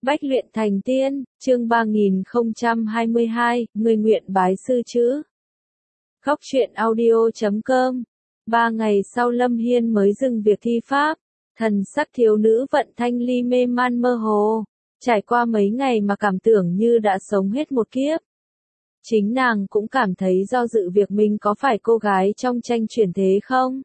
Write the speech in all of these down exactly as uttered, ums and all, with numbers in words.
Bách luyện thành tiên, chương ba nghìn không trăm hai mươi hai, người nguyện bái sư chữ. Khóc chuyện audio chấm com. Ba ngày sau Lâm Hiên mới dừng việc thi pháp, thần sắc thiếu nữ Vận Thanh Ly mê man mơ hồ, trải qua mấy ngày mà cảm tưởng như đã sống hết một kiếp. Chính nàng cũng cảm thấy do dự việc mình có phải cô gái trong tranh chuyển thế không.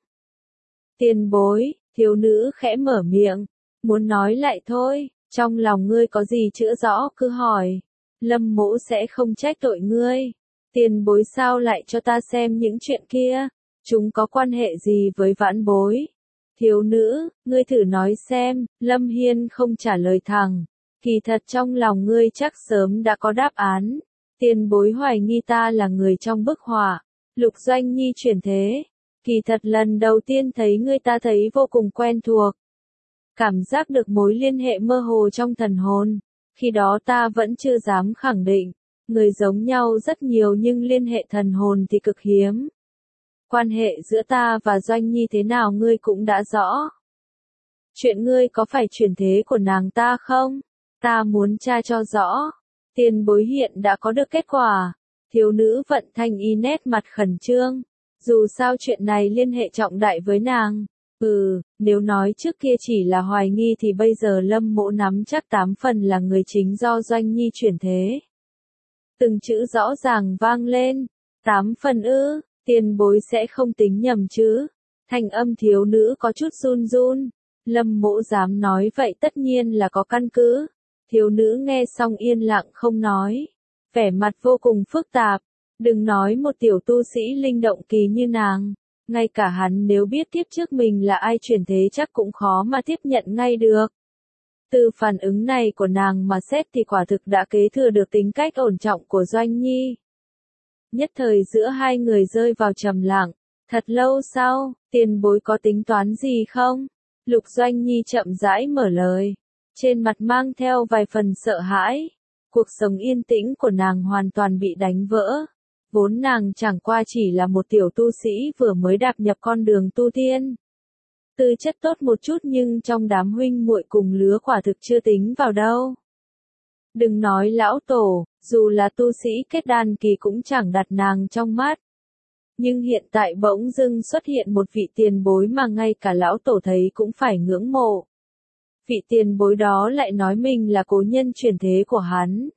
Tiền bối, thiếu nữ khẽ mở miệng, muốn nói lại thôi. Trong lòng ngươi có gì chữa rõ cứ hỏi, Lâm mỗ sẽ không trách tội ngươi. Tiền bối sao lại cho ta xem những chuyện kia, chúng có quan hệ gì với vãn bối? Thiếu nữ, ngươi thử nói xem. Lâm Hiên không trả lời thẳng, kỳ thật trong lòng ngươi chắc sớm đã có đáp án. Tiền bối hoài nghi ta là người trong bức họa, Lục Doanh Nhi chuyển thế. Kỳ thật lần đầu tiên thấy ngươi ta thấy vô cùng quen thuộc. Cảm giác được mối liên hệ mơ hồ trong thần hồn, khi đó ta vẫn chưa dám khẳng định, người giống nhau rất nhiều nhưng liên hệ thần hồn thì cực hiếm. Quan hệ giữa ta và Doanh Nhi thế nào ngươi cũng đã rõ. Chuyện ngươi có phải chuyển thế của nàng ta không? Ta muốn tra cho rõ. Tiền bối hiện đã có được kết quả. Thiếu nữ Vận Thanh y nét mặt khẩn trương. Dù sao chuyện này liên hệ trọng đại với nàng. Ừ, nếu nói trước kia chỉ là hoài nghi thì bây giờ Lâm mỗ nắm chắc tám phần là người chính do Doanh Nhi chuyển thế. Từng chữ rõ ràng vang lên. Tám phần ư, tiền bối sẽ không tính nhầm chứ. Thanh âm thiếu nữ có chút run run. Lâm mỗ dám nói vậy tất nhiên là có căn cứ. Thiếu nữ nghe xong yên lặng không nói. Vẻ mặt vô cùng phức tạp. Đừng nói một tiểu tu sĩ linh động kỳ như nàng. Ngay cả hắn nếu biết tiếp trước mình là ai chuyển thế chắc cũng khó mà tiếp nhận ngay được. Từ phản ứng này của nàng mà xét thì quả thực đã kế thừa được tính cách ổn trọng của Doanh Nhi. Nhất thời giữa hai người rơi vào trầm lặng. Thật lâu sau, tiền bối có tính toán gì không? Lục Doanh Nhi chậm rãi mở lời. Trên mặt mang theo vài phần sợ hãi. Cuộc sống yên tĩnh của nàng hoàn toàn bị đánh vỡ. Vốn nàng chẳng qua chỉ là một tiểu tu sĩ vừa mới đạp nhập con đường tu tiên. Tư chất tốt một chút nhưng trong đám huynh muội cùng lứa quả thực chưa tính vào đâu. Đừng nói lão tổ, dù là tu sĩ kết đan kỳ cũng chẳng đặt nàng trong mắt. Nhưng hiện tại bỗng dưng xuất hiện một vị tiền bối mà ngay cả lão tổ thấy cũng phải ngưỡng mộ. Vị tiền bối đó lại nói mình là cố nhân chuyển thế của hắn.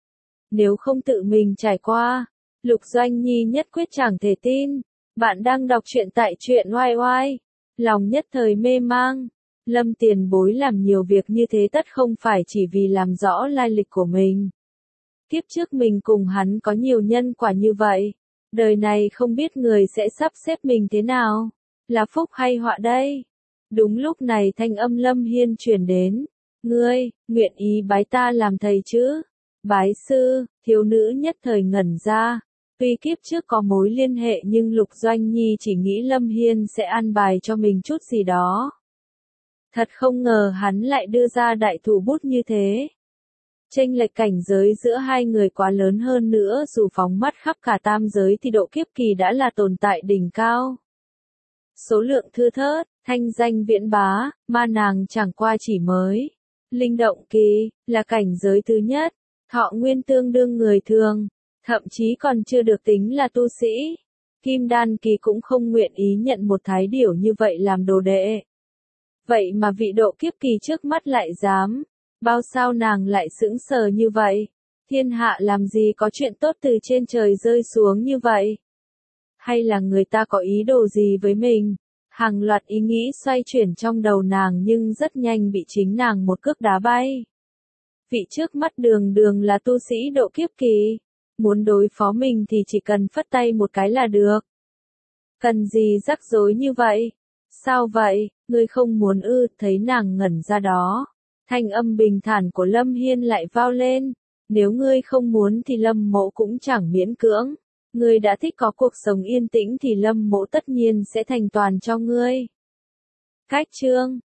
Nếu không tự mình trải qua, Lục Doanh Nhi nhất quyết chẳng thể tin. Bạn đang đọc truyện tại truyện oai oai. Lòng nhất thời mê mang. Lâm tiền bối làm nhiều việc như thế tất không phải chỉ vì làm rõ lai lịch của mình. Kiếp trước mình cùng hắn có nhiều nhân quả như vậy. Đời này không biết người sẽ sắp xếp mình thế nào. Là phúc hay họa đây? Đúng lúc này thanh âm Lâm Hiên truyền đến. Ngươi, nguyện ý bái ta làm thầy chứ? Bái sư, thiếu nữ nhất thời ngẩn ra. Tuy kiếp trước có mối liên hệ nhưng Lục Doanh Nhi chỉ nghĩ Lâm Hiên sẽ an bài cho mình chút gì đó. Thật không ngờ hắn lại đưa ra đại thủ bút như thế. Chênh lệch cảnh giới giữa hai người quá lớn hơn nữa, dù phóng mắt khắp cả tam giới thì độ kiếp kỳ đã là tồn tại đỉnh cao. Số lượng thưa thớt, thanh danh viễn bá, mà nàng chẳng qua chỉ mới. Linh động kỳ, là cảnh giới thứ nhất, thọ nguyên tương đương người thường. Thậm chí còn chưa được tính là tu sĩ. Kim đan kỳ cũng không nguyện ý nhận một thái điểu như vậy làm đồ đệ. Vậy mà vị độ kiếp kỳ trước mắt lại dám. Bao sao nàng lại sững sờ như vậy? Thiên hạ làm gì có chuyện tốt từ trên trời rơi xuống như vậy? Hay là người ta có ý đồ gì với mình? Hàng loạt ý nghĩ xoay chuyển trong đầu nàng nhưng rất nhanh bị chính nàng một cước đá bay. Vị trước mắt đường đường là tu sĩ độ kiếp kỳ. Muốn đối phó mình thì chỉ cần phất tay một cái là được. Cần gì rắc rối như vậy? Sao vậy, ngươi không muốn ư? Thấy nàng ngẩn ra đó. Thanh âm bình thản của Lâm Hiên lại vao lên. Nếu ngươi không muốn thì Lâm mỗ cũng chẳng miễn cưỡng. Ngươi đã thích có cuộc sống yên tĩnh thì Lâm mỗ tất nhiên sẽ thành toàn cho ngươi. Cách chương